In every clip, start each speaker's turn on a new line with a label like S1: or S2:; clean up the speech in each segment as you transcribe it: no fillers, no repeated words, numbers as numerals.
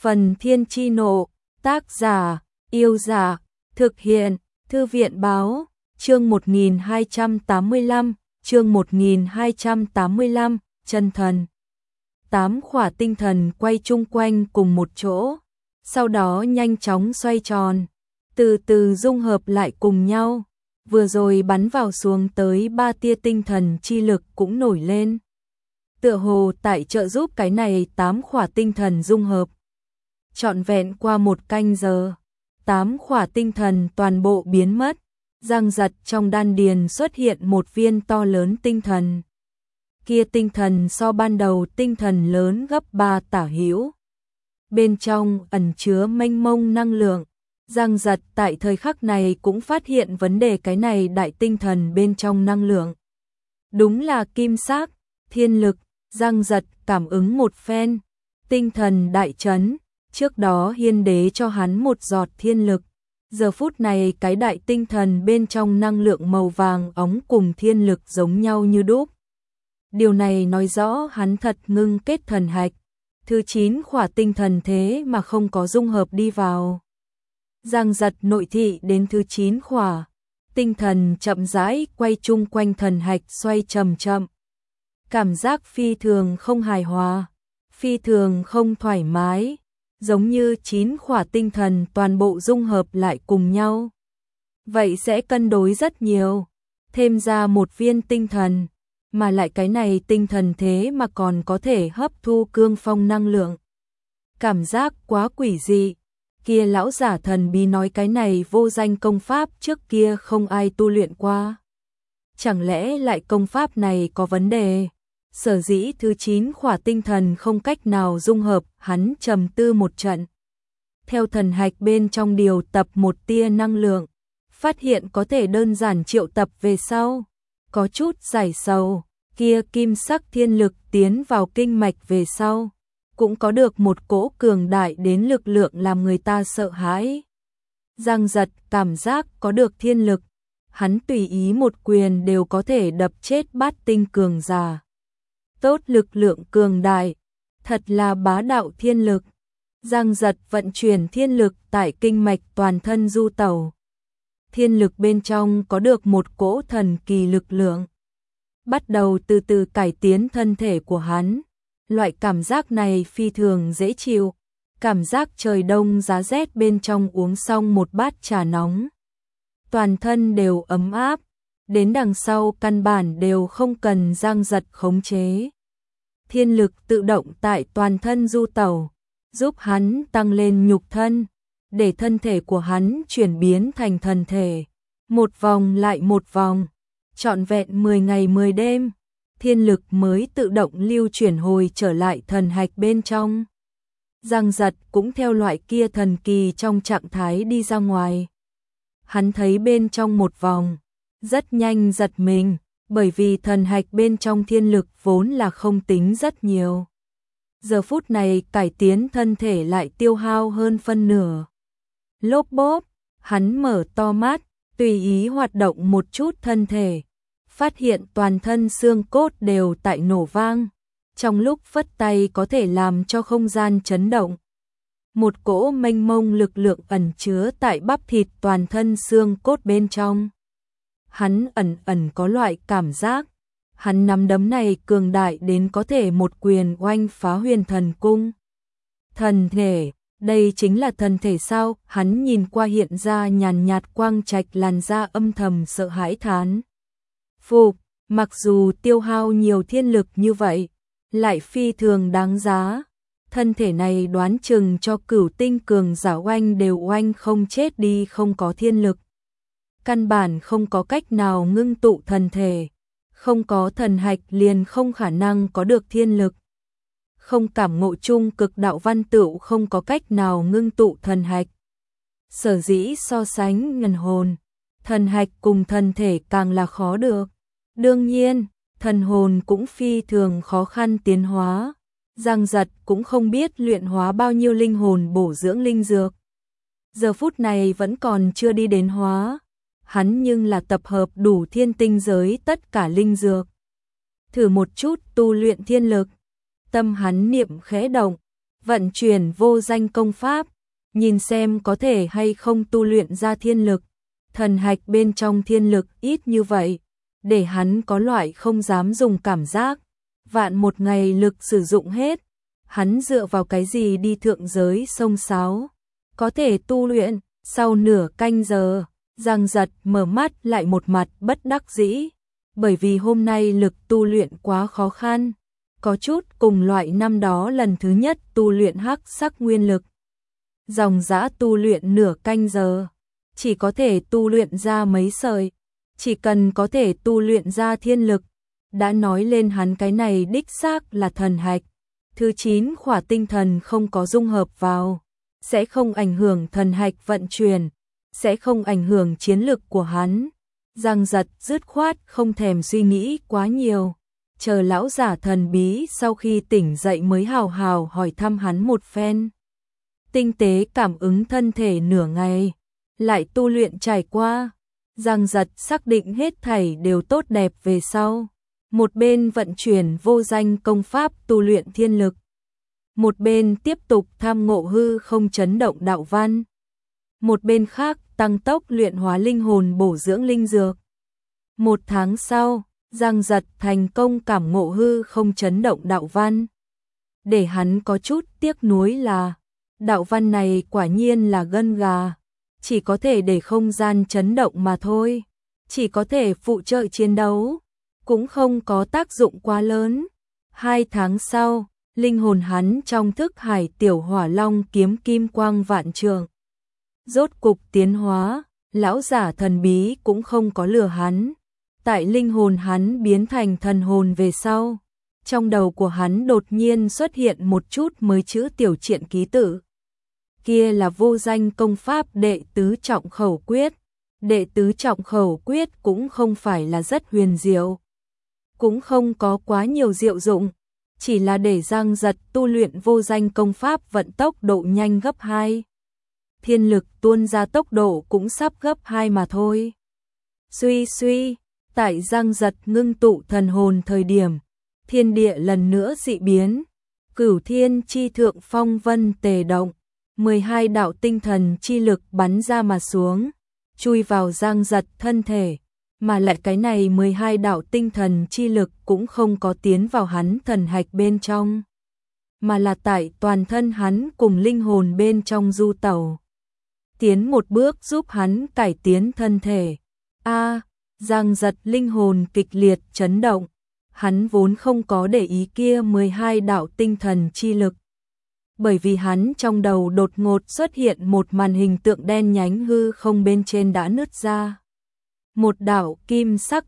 S1: Phần Thiên Chi Nộ, tác giả, Yêu Giả, thực hiện, Thư viện Báo, chương 1285, chương 1285, chân thần. 8 khỏa tinh thần quay chung quanh cùng một chỗ, sau đó nhanh chóng xoay tròn, từ từ dung hợp lại cùng nhau. Vừa rồi bắn vào xuống tới 3 tia tinh thần chi lực cũng nổi lên. Tựa hồ tại trợ giúp cái này 8 khỏa tinh thần dung hợp. Trọn vẹn qua 1 canh giờ, 8 khỏa tinh thần toàn bộ biến mất, giang giật trong đan điền xuất hiện một viên to lớn tinh thần. Kia tinh thần so ban đầu tinh thần lớn gấp 3 tả hữu. Bên trong ẩn chứa mênh mông năng lượng. Giang giật tại thời khắc này cũng phát hiện vấn đề cái này đại tinh thần bên trong năng lượng. Đúng là kim sắc, thiên lực. Giang giật cảm ứng một phen, tinh thần đại chấn, trước đó hiên đế cho hắn một giọt thiên lực. Giờ phút này cái đại tinh thần bên trong năng lượng màu vàng óng cùng thiên lực giống nhau như đúc. Điều này nói rõ hắn thật ngưng kết thần hạch. Thứ 9 khỏa tinh thần thế mà không có dung hợp đi vào. Giang giật nội thị đến thứ 9 khỏa, tinh thần chậm rãi quay chung quanh thần hạch xoay chậm chậm. Cảm giác phi thường không hài hòa, phi thường không thoải mái, giống như 9 khỏa tinh thần toàn bộ dung hợp lại cùng nhau. Vậy sẽ cân đối rất nhiều, thêm ra một viên tinh thần, mà lại cái này tinh thần thế mà còn có thể hấp thu cương phong năng lượng. Cảm giác quá quỷ dị. Kia lão giả thần bí nói cái này vô danh công pháp trước kia không ai tu luyện qua. Chẳng lẽ lại công pháp này có vấn đề? Sở dĩ thứ 9 khỏa tinh thần không cách nào dung hợp, hắn trầm tư một trận. Theo thần hạch bên trong điều tập một tia năng lượng, phát hiện có thể đơn giản triệu tập về sau. Có chút giải sầu, kia kim sắc thiên lực tiến vào kinh mạch về sau. Cũng có được một cỗ cường đại đến lực lượng làm người ta sợ hãi. Giang giật cảm giác có được thiên lực, hắn tùy ý một quyền đều có thể đập chết bát tinh cường giả. Tốt lực lượng cường đại, thật là bá đạo thiên lực. Giang giật vận chuyển thiên lực tại kinh mạch toàn thân du tẩu. Thiên lực bên trong có được một cỗ thần kỳ lực lượng, bắt đầu từ từ cải tiến thân thể của hắn. Loại cảm giác này phi thường dễ chịu, cảm giác trời đông giá rét bên trong uống xong một bát trà nóng. Toàn thân đều ấm áp, đến đằng sau căn bản đều không cần Giang giật khống chế. Thiên lực tự động tại toàn thân du tẩu, giúp hắn tăng lên nhục thân, để thân thể của hắn chuyển biến thành thần thể. Một vòng lại một vòng, trọn vẹn 10 ngày 10 đêm. Thiên lực mới tự động lưu chuyển hồi trở lại thần hạch bên trong. Giang giật cũng theo loại kia thần kỳ trong trạng thái đi ra ngoài. Hắn thấy bên trong một vòng, rất nhanh giật mình, bởi vì thần hạch bên trong thiên lực vốn là không tính rất nhiều. Giờ phút này cải tiến thân thể lại tiêu hao hơn phân nửa. Lốp bốp, hắn mở to mắt, tùy ý hoạt động một chút thân thể. Phát hiện toàn thân xương cốt đều tại nổ vang, trong lúc phất tay có thể làm cho không gian chấn động. Một cỗ mênh mông lực lượng ẩn chứa tại bắp thịt toàn thân xương cốt bên trong. Hắn ẩn ẩn có loại cảm giác, hắn nắm đấm này cường đại đến có thể một quyền oanh phá Huyền Thần Cung. Thần thể, đây chính là thần thể sao? Hắn nhìn qua hiện ra nhàn nhạt quang trạch làn da âm thầm sợ hãi thán. Phục, mặc dù tiêu hao nhiều thiên lực như vậy, lại phi thường đáng giá. Thân thể này đoán chừng cho cửu tinh cường giả oanh đều oanh không chết đi không có thiên lực. Căn bản không có cách nào ngưng tụ thần thể. Không có thần hạch liền không khả năng có được thiên lực. Không cảm ngộ chung cực đạo văn tựu không có cách nào ngưng tụ thần hạch. Sở dĩ so sánh ngần hồn, thần hạch cùng thần thể càng là khó được. Đương nhiên, thần hồn cũng phi thường khó khăn tiến hóa. Giang giật cũng không biết luyện hóa bao nhiêu linh hồn bổ dưỡng linh dược. Giờ phút này vẫn còn chưa đi đến hóa. Hắn nhưng là tập hợp đủ thiên tinh giới tất cả linh dược. Thử một chút tu luyện thiên lực. Tâm hắn niệm khẽ động, vận chuyển vô danh công pháp, nhìn xem có thể hay không tu luyện ra thiên lực. Thần hạch bên trong thiên lực ít như vậy, để hắn có loại không dám dùng cảm giác. Vạn một ngày lực sử dụng hết, hắn dựa vào cái gì đi thượng giới sông sáo. Có thể tu luyện, sau nửa canh giờ, Giang Giật mở mắt lại một mặt bất đắc dĩ. Bởi vì hôm nay lực tu luyện quá khó khăn, có chút cùng loại năm đó lần thứ nhất tu luyện hắc sắc nguyên lực. Dòng dã tu luyện nửa canh giờ, chỉ có thể tu luyện ra mấy sợi, chỉ cần có thể tu luyện ra thiên lực, đã nói lên hắn cái này đích xác là thần hạch. Thứ 9 khỏa tinh thần không có dung hợp vào, sẽ không ảnh hưởng thần hạch vận chuyển, sẽ không ảnh hưởng chiến lực của hắn. Giang Giật dứt khoát không thèm suy nghĩ quá nhiều, chờ lão giả thần bí sau khi tỉnh dậy mới hào hào hỏi thăm hắn một phen. Tinh tế cảm ứng thân thể nửa ngày, lại tu luyện trải qua, Giang Giật xác định hết thảy đều tốt đẹp về sau. Một bên vận chuyển vô danh công pháp tu luyện thiên lực, một bên tiếp tục tham ngộ hư không chấn động đạo văn, một bên khác tăng tốc luyện hóa linh hồn bổ dưỡng linh dược. 1 tháng sau, Giang Giật thành công cảm ngộ hư không chấn động đạo văn. Để hắn có chút tiếc nuối là, đạo văn này quả nhiên là gân gà, chỉ có thể để không gian chấn động mà thôi, chỉ có thể phụ trợ chiến đấu, cũng không có tác dụng quá lớn. 2 tháng sau, linh hồn hắn trong thức hải tiểu hỏa long kiếm kim quang vạn trượng rốt cục tiến hóa, lão giả thần bí cũng không có lừa hắn. Tại linh hồn hắn biến thành thần hồn về sau, trong đầu của hắn đột nhiên xuất hiện một chút mới chữ tiểu triện ký tự. Kia là vô danh công pháp đệ tứ trọng khẩu quyết. Đệ tứ trọng khẩu quyết cũng không phải là rất huyền diệu, cũng không có quá nhiều diệu dụng, chỉ là để Giang Giật tu luyện vô danh công pháp vận tốc độ nhanh gấp 2. Thiên lực tuôn ra tốc độ cũng sắp gấp 2 mà thôi. Suy suy, tại Giang Giật ngưng tụ thần hồn thời điểm, thiên địa lần nữa dị biến, cửu thiên chi thượng phong vân tề động, 12 đạo tinh thần chi lực bắn ra mà xuống, chui vào Giang Giật thân thể, mà lại cái này 12 đạo tinh thần chi lực cũng không có tiến vào hắn thần hạch bên trong, mà là tại toàn thân hắn cùng linh hồn bên trong du tẩu, tiến một bước giúp hắn cải tiến thân thể. Giang Giật linh hồn kịch liệt chấn động, hắn vốn không có để ý kia 12 đạo tinh thần chi lực, bởi vì hắn trong đầu đột ngột xuất hiện một màn hình tượng đen nhánh hư không bên trên đã nứt ra. Một đạo kim sắc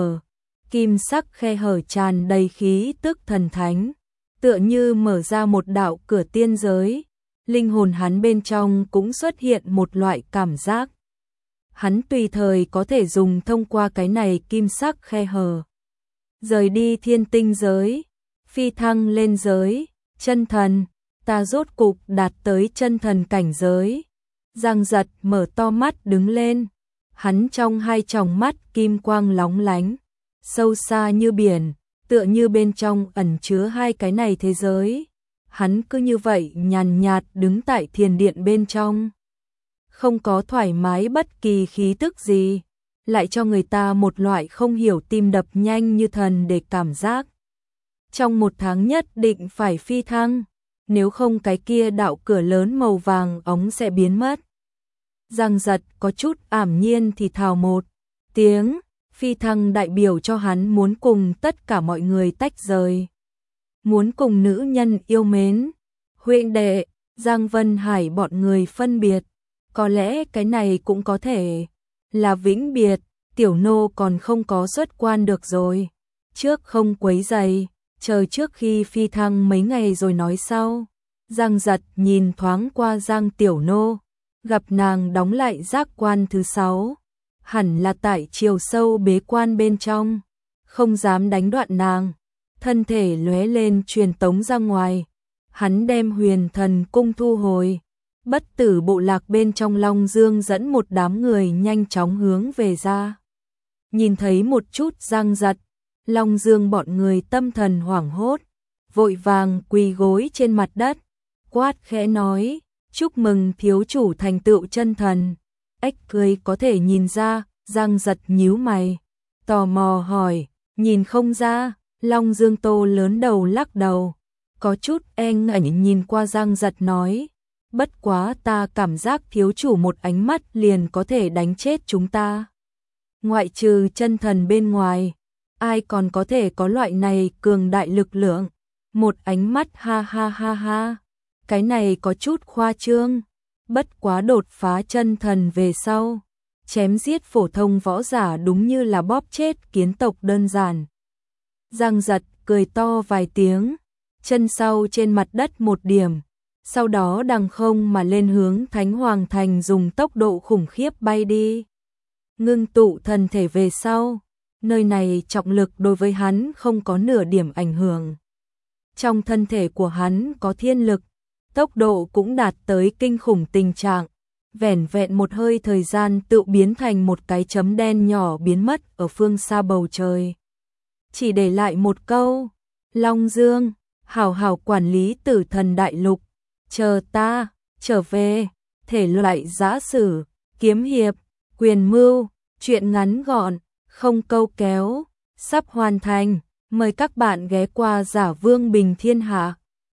S1: khe hở tràn đầy khí tức thần thánh, tựa như mở ra một đạo cửa tiên giới. Linh hồn hắn bên trong cũng xuất hiện một loại cảm giác. Hắn tùy thời có thể dùng thông qua cái này kim sắc khe hở, rời đi thiên tinh giới, phi thăng lên giới, chân thần, ta rốt cục đạt tới chân thần cảnh giới. Giang Giật mở to mắt đứng lên, hắn trong hai tròng mắt kim quang lóng lánh, sâu xa như biển, tựa như bên trong ẩn chứa hai cái này thế giới. Hắn cứ như vậy nhàn nhạt đứng tại thiền điện bên trong, không có thoải mái bất kỳ khí tức gì, lại cho người ta một loại không hiểu tim đập nhanh như thần để cảm giác. Trong 1 tháng nhất định phải phi thăng, nếu không cái kia đạo cửa lớn màu vàng óng sẽ biến mất. Giang Giật có chút ảm nhiên thì thào một tiếng, phi thăng đại biểu cho hắn muốn cùng tất cả mọi người tách rời, muốn cùng nữ nhân yêu mến, huynh đệ, Giang Vân Hải bọn người phân biệt. Có lẽ cái này cũng có thể là vĩnh biệt, tiểu nô còn không có xuất quan được rồi, trước không quấy rầy, chờ trước khi phi thăng mấy ngày rồi nói sau. Giang Giật nhìn thoáng qua Giang tiểu nô, gặp nàng đóng lại giác quan thứ 6, hẳn là tại chiều sâu bế quan bên trong, không dám đánh đoạn nàng, thân thể lóe lên truyền tống ra ngoài. Hắn đem Huyền Thần cung thu hồi, Bất Tử bộ lạc bên trong Long Dương dẫn một đám người nhanh chóng hướng về ra. Nhìn thấy một chút Giang Giật, Long Dương bọn người tâm thần hoảng hốt, vội vàng quỳ gối trên mặt đất, quát khẽ nói, chúc mừng thiếu chủ thành tựu chân thần. Ếch cười có thể nhìn ra, Giang Giật nhíu mày, tò mò hỏi, nhìn không ra. Long Dương Tô lớn đầu lắc đầu, có chút e ngại nhìn qua Giang Giật nói, bất quá ta cảm giác thiếu chủ một ánh mắt liền có thể đánh chết chúng ta. Ngoại trừ chân thần bên ngoài, ai còn có thể có loại này cường đại lực lượng. Một ánh mắt ha ha ha ha, cái này có chút khoa trương, bất quá đột phá chân thần về sau, chém giết phổ thông võ giả đúng như là bóp chết kiến tộc đơn giản. Giang Giật cười to vài tiếng, chân sau trên mặt đất một điểm, sau đó đằng không mà lên hướng Thánh Hoàng Thành dùng tốc độ khủng khiếp bay đi. Ngưng tụ thần thể về sau, nơi này trọng lực đối với hắn không có nửa điểm ảnh hưởng. Trong thân thể của hắn có thiên lực, tốc độ cũng đạt tới kinh khủng tình trạng, vẻn vẹn một hơi thời gian tự biến thành một cái chấm đen nhỏ biến mất ở phương xa bầu trời. Chỉ để lại một câu, Long Dương, hảo hảo quản lý Tử Thần Đại Lục, chờ ta trở về. Thể loại giã sử, kiếm hiệp, quyền mưu, truyện ngắn gọn, không câu kéo, sắp hoàn thành. Mời các bạn ghé qua Giả Vương Bình Thiên Hạ.